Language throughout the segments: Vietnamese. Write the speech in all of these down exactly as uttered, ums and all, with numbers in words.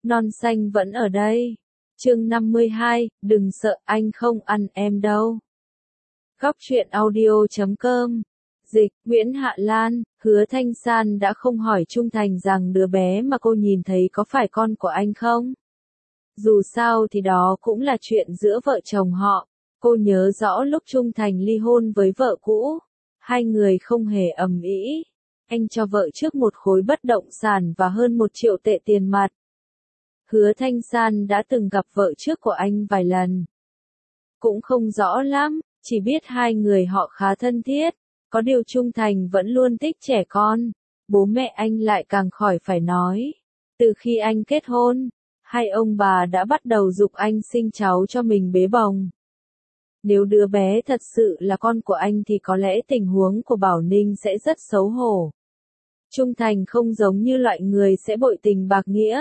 Non xanh vẫn ở đây. Chương năm mươi hai, đừng sợ anh không ăn em đâu. Góc truyện audio chấm com. Dịch, Nguyễn Hạ Lan, Hứa Thanh San đã không hỏi Trung Thành rằng đứa bé mà cô nhìn thấy có phải con của anh không? Dù sao thì đó cũng là chuyện giữa vợ chồng họ. Cô nhớ rõ lúc Trung Thành ly hôn với vợ cũ, hai người không hề ầm ĩ. Anh cho vợ trước một khối bất động sản và hơn một triệu tệ tiền mặt. Hứa Thanh San đã từng gặp vợ trước của anh vài lần. Cũng không rõ lắm, chỉ biết hai người họ khá thân thiết. Có điều Trung Thành vẫn luôn thích trẻ con. Bố mẹ anh lại càng khỏi phải nói. Từ khi anh kết hôn, hai ông bà đã bắt đầu giục anh sinh cháu cho mình bế bồng. Nếu đứa bé thật sự là con của anh thì có lẽ tình huống của Bảo Ninh sẽ rất xấu hổ. Trung Thành không giống như loại người sẽ bội tình bạc nghĩa.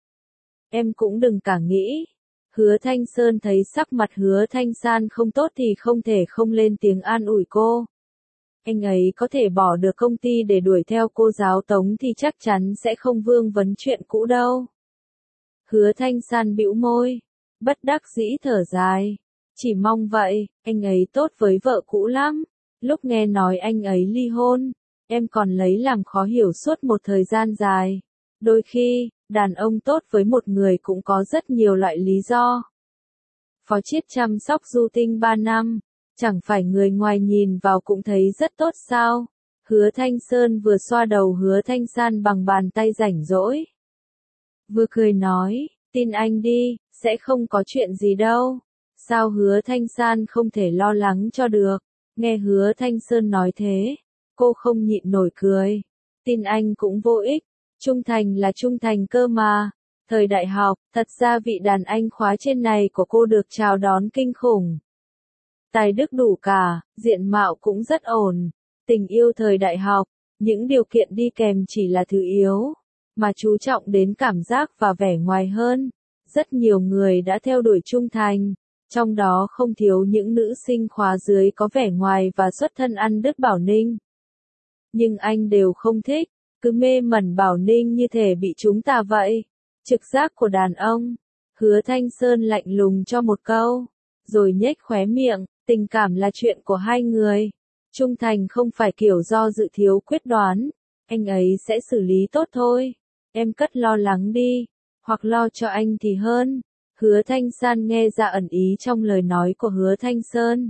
Em cũng đừng cả nghĩ. Hứa Thanh Sơn thấy sắc mặt Hứa Thanh San không tốt thì không thể không lên tiếng an ủi cô. Anh ấy có thể bỏ được công ty để đuổi theo cô giáo Tống thì chắc chắn sẽ không vương vấn chuyện cũ đâu. Hứa Thanh San bĩu môi, bất đắc dĩ thở dài. Chỉ mong vậy, anh ấy tốt với vợ cũ lắm. Lúc nghe nói anh ấy ly hôn, em còn lấy làm khó hiểu suốt một thời gian dài. Đôi khi, đàn ông tốt với một người cũng có rất nhiều loại lý do. Phó Chiết chăm sóc Du Tinh ba năm, chẳng phải người ngoài nhìn vào cũng thấy rất tốt sao? Hứa Thanh Sơn vừa xoa đầu Hứa Thanh San bằng bàn tay rảnh rỗi. Vừa cười nói, tin anh đi, sẽ không có chuyện gì đâu. Sao Hứa Thanh San không thể lo lắng cho được? Nghe Hứa Thanh Sơn nói thế, cô không nhịn nổi cười. Tin anh cũng vô ích. Trung Thành là Trung Thành cơ mà. Thời đại học, thật ra vị đàn anh khóa trên này của cô được chào đón kinh khủng. Tài đức đủ cả, diện mạo cũng rất ổn. Tình yêu thời đại học, những điều kiện đi kèm chỉ là thứ yếu, mà chú trọng đến cảm giác và vẻ ngoài hơn. Rất nhiều người đã theo đuổi Trung Thành, trong đó không thiếu những nữ sinh khóa dưới có vẻ ngoài và xuất thân ăn đứt Bảo Ninh. Nhưng anh đều không thích. Cứ mê mẩn Bảo Ninh như thể bị chúng ta vậy. Trực giác của đàn ông. Hứa Thanh Sơn lạnh lùng cho một câu, rồi nhếch khóe miệng, tình cảm là chuyện của hai người. Trung Thành không phải kiểu do dự thiếu quyết đoán, anh ấy sẽ xử lý tốt thôi. Em cất lo lắng đi, hoặc lo cho anh thì hơn. Hứa Thanh San nghe ra ẩn ý trong lời nói của Hứa Thanh Sơn.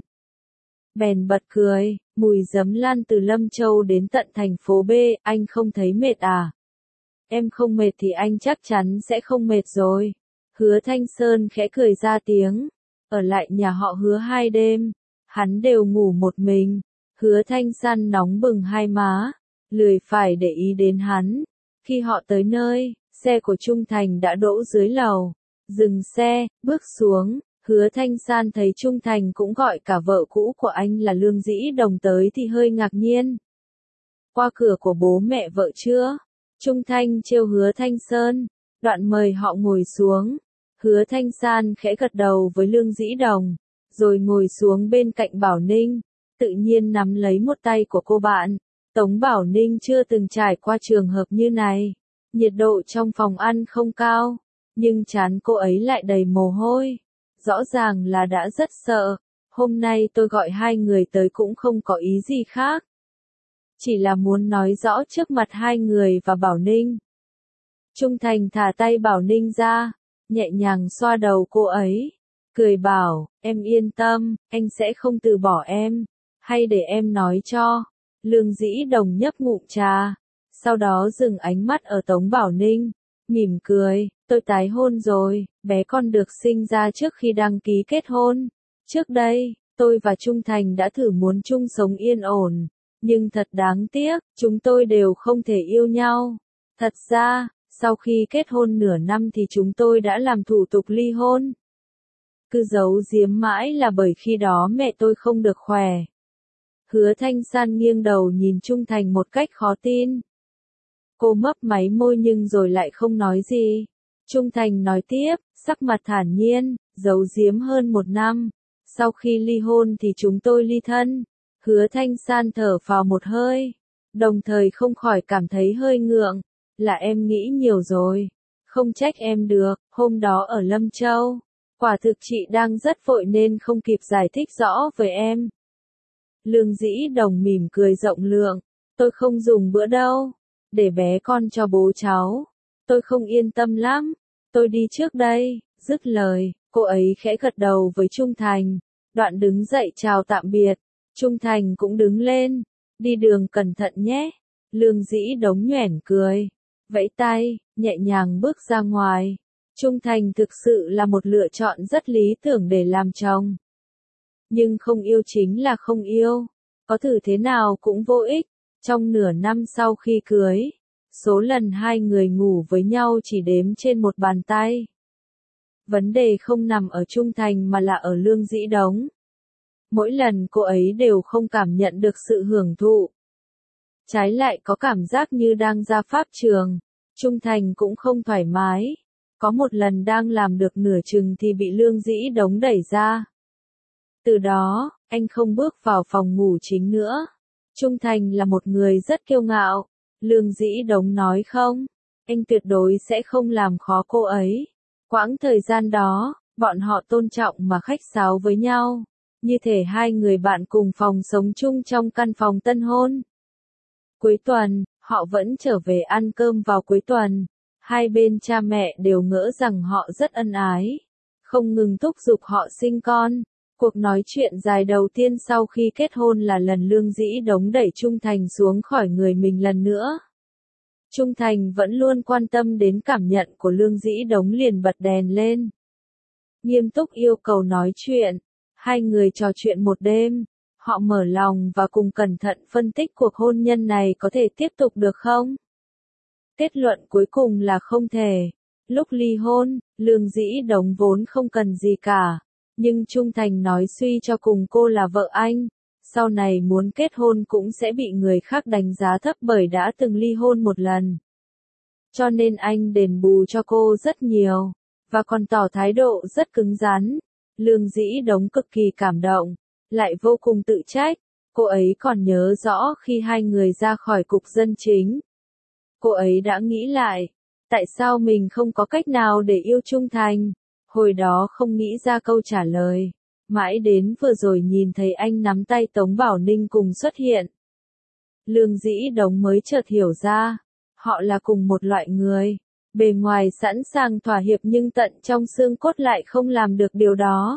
Bèn bật cười, mùi giấm lan từ Lâm Châu đến tận thành phố B, anh không thấy mệt à? Em không mệt thì anh chắc chắn sẽ không mệt rồi. Hứa Thanh Sơn khẽ cười ra tiếng, ở lại nhà họ Hứa hai đêm, hắn đều ngủ một mình. Hứa Thanh San nóng bừng hai má, lười phải để ý đến hắn. Khi họ tới nơi, xe của Trung Thành đã đỗ dưới lầu, dừng xe, bước xuống. Hứa Thanh San thấy Trung Thành cũng gọi cả vợ cũ của anh là Lương Dĩ Đồng tới thì hơi ngạc nhiên. Qua cửa của bố mẹ vợ chưa? Trung Thành trêu Hứa Thanh Sơn, đoạn mời họ ngồi xuống. Hứa Thanh San khẽ gật đầu với Lương Dĩ Đồng, rồi ngồi xuống bên cạnh Bảo Ninh, tự nhiên nắm lấy một tay của cô bạn. Tống Bảo Ninh chưa từng trải qua trường hợp như này. Nhiệt độ trong phòng ăn không cao, nhưng trán cô ấy lại đầy mồ hôi. Rõ ràng là đã rất sợ. Hôm nay tôi gọi hai người tới cũng không có ý gì khác. Chỉ là muốn nói rõ trước mặt hai người và Bảo Ninh. Trung Thành thả tay Bảo Ninh ra, nhẹ nhàng xoa đầu cô ấy. Cười bảo, em yên tâm, anh sẽ không từ bỏ em. Hay để em nói cho. Lương Dĩ Đồng nhấp ngụm trà. Sau đó dừng ánh mắt ở Tống Bảo Ninh. Mỉm cười, tôi tái hôn rồi, bé con được sinh ra trước khi đăng ký kết hôn. Trước đây, tôi và Trung Thành đã thử muốn chung sống yên ổn, nhưng thật đáng tiếc, chúng tôi đều không thể yêu nhau. Thật ra, sau khi kết hôn nửa năm thì chúng tôi đã làm thủ tục ly hôn. Cứ giấu giếm mãi là bởi khi đó mẹ tôi không được khỏe. Hứa Thanh San nghiêng đầu nhìn Trung Thành một cách khó tin. Cô mấp máy môi nhưng rồi lại không nói gì. Trung Thành nói tiếp, sắc mặt thản nhiên, giấu giếm hơn một năm. Sau khi ly hôn thì chúng tôi ly thân. Hứa Thanh San thở phào một hơi, đồng thời không khỏi cảm thấy hơi ngượng. Là em nghĩ nhiều rồi. Không trách em được, hôm đó ở Lâm Châu, quả thực chị đang rất vội nên không kịp giải thích rõ với em. Lương Dĩ Đồng mỉm cười rộng lượng, tôi không dùng bữa đâu, để bé con cho bố cháu, tôi không yên tâm lắm, tôi đi trước đây, dứt lời, cô ấy khẽ gật đầu với Trung Thành, đoạn đứng dậy chào tạm biệt, Trung Thành cũng đứng lên, đi đường cẩn thận nhé, Lương Dĩ Đống nhoẻn cười, vẫy tay, nhẹ nhàng bước ra ngoài, Trung Thành thực sự là một lựa chọn rất lý tưởng để làm chồng. Nhưng không yêu chính là không yêu, có thử thế nào cũng vô ích, trong nửa năm sau khi cưới, số lần hai người ngủ với nhau chỉ đếm trên một bàn tay. Vấn đề không nằm ở Trung Thành mà là ở Lương Dĩ Đống. Mỗi lần cô ấy đều không cảm nhận được sự hưởng thụ. Trái lại có cảm giác như đang ra pháp trường, Trung Thành cũng không thoải mái. Có một lần đang làm được nửa chừng thì bị Lương Dĩ Đống đẩy ra. Từ đó, anh không bước vào phòng ngủ chính nữa. Trung Thành là một người rất kiêu ngạo. Lương Dĩ Đống nói không, anh tuyệt đối sẽ không làm khó cô ấy. Quãng thời gian đó, bọn họ tôn trọng mà khách sáo với nhau. Như thể hai người bạn cùng phòng sống chung trong căn phòng tân hôn. Cuối tuần, họ vẫn trở về ăn cơm vào cuối tuần. Hai bên cha mẹ đều ngỡ rằng họ rất ân ái. Không ngừng thúc giục họ sinh con. Cuộc nói chuyện dài đầu tiên sau khi kết hôn là lần Lương Dĩ Đống đẩy Trung Thành xuống khỏi người mình lần nữa. Trung Thành vẫn luôn quan tâm đến cảm nhận của Lương Dĩ Đống liền bật đèn lên. Nghiêm túc yêu cầu nói chuyện. Hai người trò chuyện một đêm. Họ mở lòng và cùng cẩn thận phân tích cuộc hôn nhân này có thể tiếp tục được không? Kết luận cuối cùng là không thể. Lúc ly hôn, Lương Dĩ Đống vốn không cần gì cả. Nhưng Trung Thành nói suy cho cùng cô là vợ anh. Sau này muốn kết hôn cũng sẽ bị người khác đánh giá thấp bởi đã từng ly hôn một lần. Cho nên anh đền bù cho cô rất nhiều. Và còn tỏ thái độ rất cứng rắn. Lương Dĩ Đống cực kỳ cảm động. Lại vô cùng tự trách. Cô ấy còn nhớ rõ khi hai người ra khỏi cục dân chính. Cô ấy đã nghĩ lại. Tại sao mình không có cách nào để yêu Trung Thành? Hồi đó không nghĩ ra câu trả lời. Mãi đến vừa rồi nhìn thấy anh nắm tay Tống Bảo Ninh cùng xuất hiện. Lương Dĩ Đống mới chợt hiểu ra. Họ là cùng một loại người. Bề ngoài sẵn sàng thỏa hiệp nhưng tận trong xương cốt lại không làm được điều đó.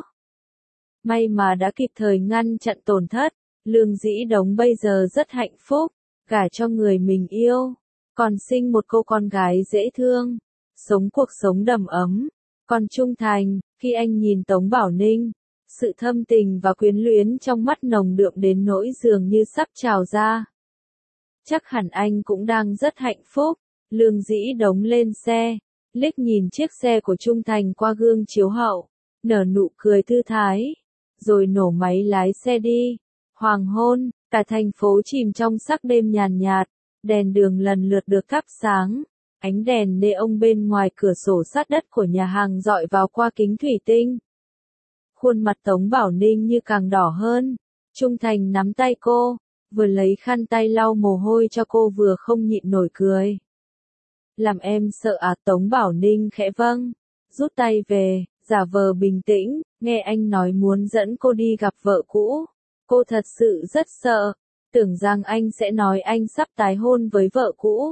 May mà đã kịp thời ngăn chặn tổn thất. Lương Dĩ Đống bây giờ rất hạnh phúc. Gả cho người mình yêu. Còn sinh một cô con gái dễ thương. Sống cuộc sống đầm ấm. Còn Trung Thành, khi anh nhìn Tống Bảo Ninh, sự thâm tình và quyến luyến trong mắt nồng đượm đến nỗi dường như sắp trào ra. Chắc hẳn anh cũng đang rất hạnh phúc. Lương Dĩ Đống lên xe, liếc nhìn chiếc xe của Trung Thành qua gương chiếu hậu, nở nụ cười thư thái, rồi nổ máy lái xe đi. Hoàng hôn, cả thành phố chìm trong sắc đêm nhàn nhạt, đèn đường lần lượt được thắp sáng. Ánh đèn neon bên ngoài cửa sổ sát đất của nhà hàng dọi vào qua kính thủy tinh. Khuôn mặt Tống Bảo Ninh như càng đỏ hơn. Trung Thành nắm tay cô, vừa lấy khăn tay lau mồ hôi cho cô vừa không nhịn nổi cười. Làm em sợ à? Tống Bảo Ninh khẽ vâng, rút tay về, giả vờ bình tĩnh, nghe anh nói muốn dẫn cô đi gặp vợ cũ. Cô thật sự rất sợ, tưởng rằng anh sẽ nói anh sắp tái hôn với vợ cũ.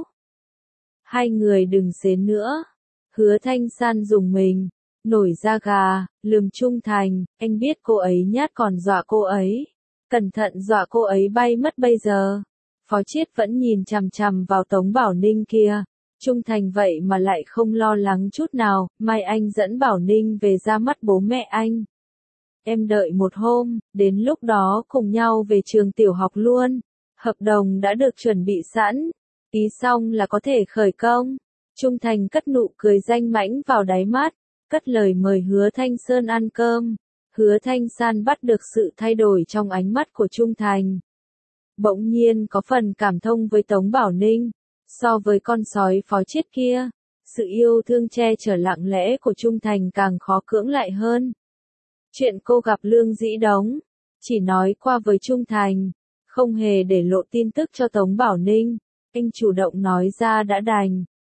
Hai người đừng xến nữa. Hứa Thanh San dùng mình, nổi da gà, lườm Trung Thành, anh biết cô ấy nhát còn dọa cô ấy. Cẩn thận dọa cô ấy bay mất bây giờ. Phó Chiết vẫn nhìn chằm chằm vào Tống Bảo Ninh kia. Trung Thành vậy mà lại không lo lắng chút nào, mai anh dẫn Bảo Ninh về ra mắt bố mẹ anh. Em đợi một hôm, đến lúc đó cùng nhau về trường tiểu học luôn. Hợp đồng đã được chuẩn bị sẵn. Ký xong là có thể khởi công. Trung Thành cất nụ cười danh mãnh vào đáy mắt, cất lời mời Hứa Thanh Sơn ăn cơm. Hứa Thanh San bắt được sự thay đổi trong ánh mắt của Trung Thành. Bỗng nhiên có phần cảm thông với Tống Bảo Ninh. So với con sói Phó Chiết kia, sự yêu thương che chở lặng lẽ của Trung Thành càng khó cưỡng lại hơn. Chuyện cô gặp Lương Dĩ Đống, chỉ nói qua với Trung Thành, không hề để lộ tin tức cho Tống Bảo Ninh. Anh chủ động nói ra đã đành,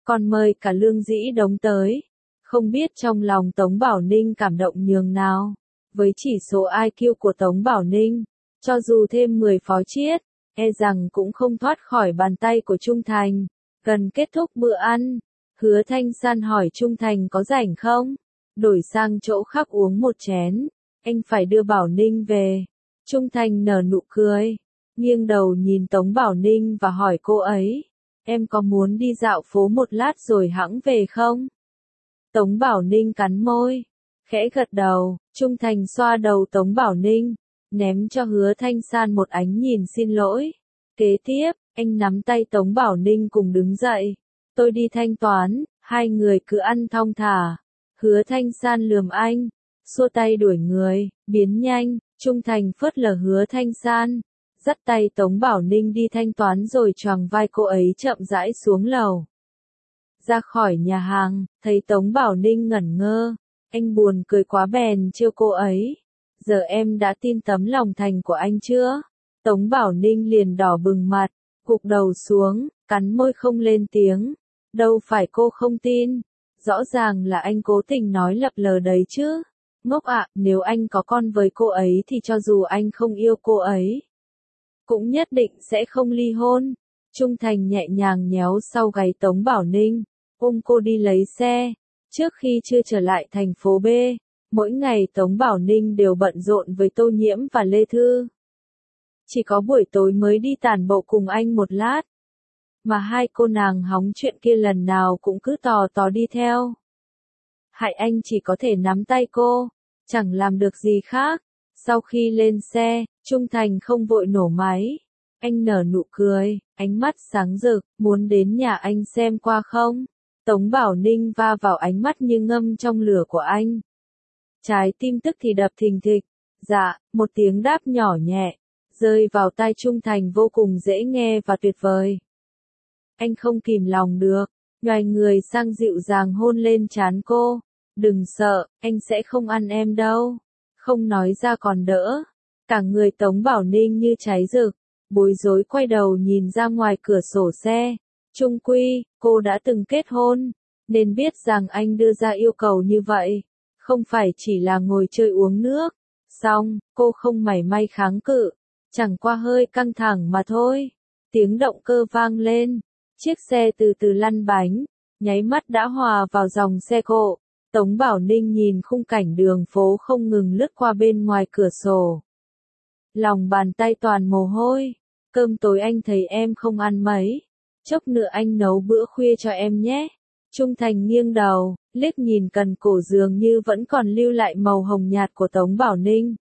còn mời cả Lương Dĩ Đống tới. Không biết trong lòng Tống Bảo Ninh cảm động nhường nào. Với chỉ số i kiu của Tống Bảo Ninh, cho dù thêm mười phó chiết, e rằng cũng không thoát khỏi bàn tay của Trung Thành. Gần kết thúc bữa ăn, Hứa Thanh San hỏi Trung Thành có rảnh không? Đổi sang chỗ khác uống một chén, anh phải đưa Bảo Ninh về. Trung Thành nở nụ cười, nghiêng đầu nhìn Tống Bảo Ninh và hỏi cô ấy, em có muốn đi dạo phố một lát rồi hẵng về không? Tống Bảo Ninh cắn môi, khẽ gật đầu. Trung Thành xoa đầu Tống Bảo Ninh, ném cho Hứa Thanh San một ánh nhìn xin lỗi. Kế tiếp, anh nắm tay Tống Bảo Ninh cùng đứng dậy. Tôi đi thanh toán, hai người cứ ăn thong thả. Hứa Thanh San lườm anh, xua tay đuổi người, biến nhanh. Trung Thành phớt lờ Hứa Thanh San, dắt tay Tống Bảo Ninh đi thanh toán rồi choàng vai cô ấy chậm rãi xuống lầu. Ra khỏi nhà hàng, thấy Tống Bảo Ninh ngẩn ngơ, anh buồn cười quá bèn trêu cô ấy. Giờ em đã tin tấm lòng thành của anh chưa? Tống Bảo Ninh liền đỏ bừng mặt, gục đầu xuống, cắn môi không lên tiếng. Đâu phải cô không tin, rõ ràng là anh cố tình nói lập lờ đấy chứ. Ngốc ạ, nếu anh có con với cô ấy thì cho dù anh không yêu cô ấy, cũng nhất định sẽ không ly hôn. Trung Thành nhẹ nhàng nhéo sau gáy Tống Bảo Ninh, ôm cô đi lấy xe. Trước khi chưa trở lại thành phố B, mỗi ngày Tống Bảo Ninh đều bận rộn với Tô Nhiễm và Lê Thư. Chỉ có buổi tối mới đi tản bộ cùng anh một lát. Mà hai cô nàng hóng chuyện kia lần nào cũng cứ tò tò đi theo. Hại anh chỉ có thể nắm tay cô, chẳng làm được gì khác. Sau khi lên xe, Trung Thành không vội nổ máy. Anh nở nụ cười, ánh mắt sáng rực, muốn đến nhà anh xem qua không? Tống Bảo Ninh va vào ánh mắt như ngâm trong lửa của anh. Trái tim tức thì đập thình thịch. Dạ, một tiếng đáp nhỏ nhẹ, rơi vào tai Trung Thành vô cùng dễ nghe và tuyệt vời. Anh không kìm lòng được, nhoài người sang dịu dàng hôn lên trán cô. Đừng sợ, anh sẽ không ăn em đâu. Không nói ra còn đỡ. Cả người Tống Bảo Ninh như cháy rực, bối rối quay đầu nhìn ra ngoài cửa sổ xe. Chung quy, cô đã từng kết hôn, nên biết rằng anh đưa ra yêu cầu như vậy, không phải chỉ là ngồi chơi uống nước. Xong, cô không mảy may kháng cự, chẳng qua hơi căng thẳng mà thôi. Tiếng động cơ vang lên, chiếc xe từ từ lăn bánh, nháy mắt đã hòa vào dòng xe cộ. Tống Bảo Ninh nhìn khung cảnh đường phố không ngừng lướt qua bên ngoài cửa sổ. Lòng bàn tay toàn mồ hôi, cơm tối anh thấy em không ăn mấy, chốc nữa anh nấu bữa khuya cho em nhé. Trung Thành nghiêng đầu, liếc nhìn cần cổ dường như vẫn còn lưu lại màu hồng nhạt của Tống Bảo Ninh.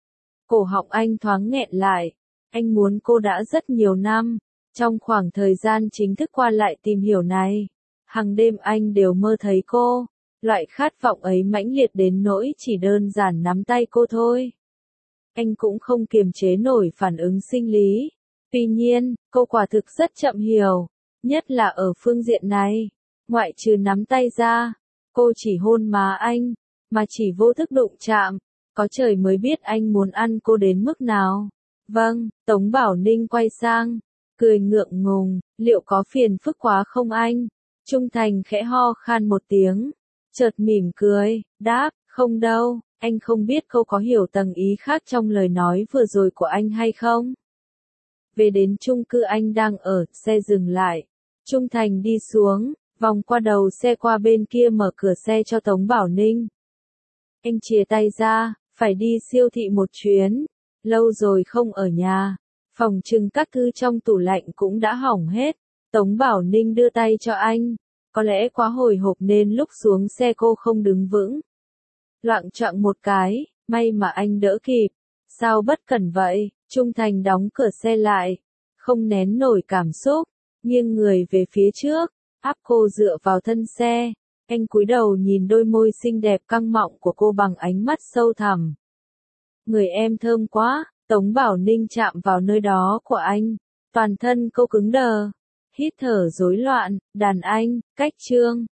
Cổ họng anh thoáng nghẹn lại, anh muốn cô đã rất nhiều năm, trong khoảng thời gian chính thức qua lại tìm hiểu này, hàng đêm anh đều mơ thấy cô. Loại khát vọng ấy mãnh liệt đến nỗi chỉ đơn giản nắm tay cô thôi. Anh cũng không kiềm chế nổi phản ứng sinh lý. Tuy nhiên, cô quả thực rất chậm hiểu, nhất là ở phương diện này. Ngoại trừ nắm tay ra, cô chỉ hôn má anh, mà chỉ vô thức đụng chạm. Có trời mới biết anh muốn ăn cô đến mức nào. Vâng, Tống Bảo Ninh quay sang, cười ngượng ngùng, liệu có phiền phức quá không anh? Trung Thành khẽ ho khan một tiếng. Chợt mỉm cười, đáp, không đâu, anh không biết cô có hiểu tầng ý khác trong lời nói vừa rồi của anh hay không? Về đến chung cư anh đang ở, xe dừng lại. Trung Thành đi xuống, vòng qua đầu xe qua bên kia mở cửa xe cho Tống Bảo Ninh. Anh chìa tay ra, phải đi siêu thị một chuyến, lâu rồi không ở nhà, phòng trưng các thứ trong tủ lạnh cũng đã hỏng hết. Tống Bảo Ninh đưa tay cho anh. Có lẽ quá hồi hộp nên lúc xuống xe cô không đứng vững. Loạng choạng một cái, may mà anh đỡ kịp. Sao bất cẩn vậy? Trung Thành đóng cửa xe lại, không nén nổi cảm xúc, nghiêng người về phía trước, áp cô dựa vào thân xe. Anh cúi đầu nhìn đôi môi xinh đẹp căng mọng của cô bằng ánh mắt sâu thẳm. Người em thơm quá, Tống Bảo Ninh chạm vào nơi đó của anh, toàn thân cô cứng đờ. Hít thở rối loạn, đàn anh, cách chương.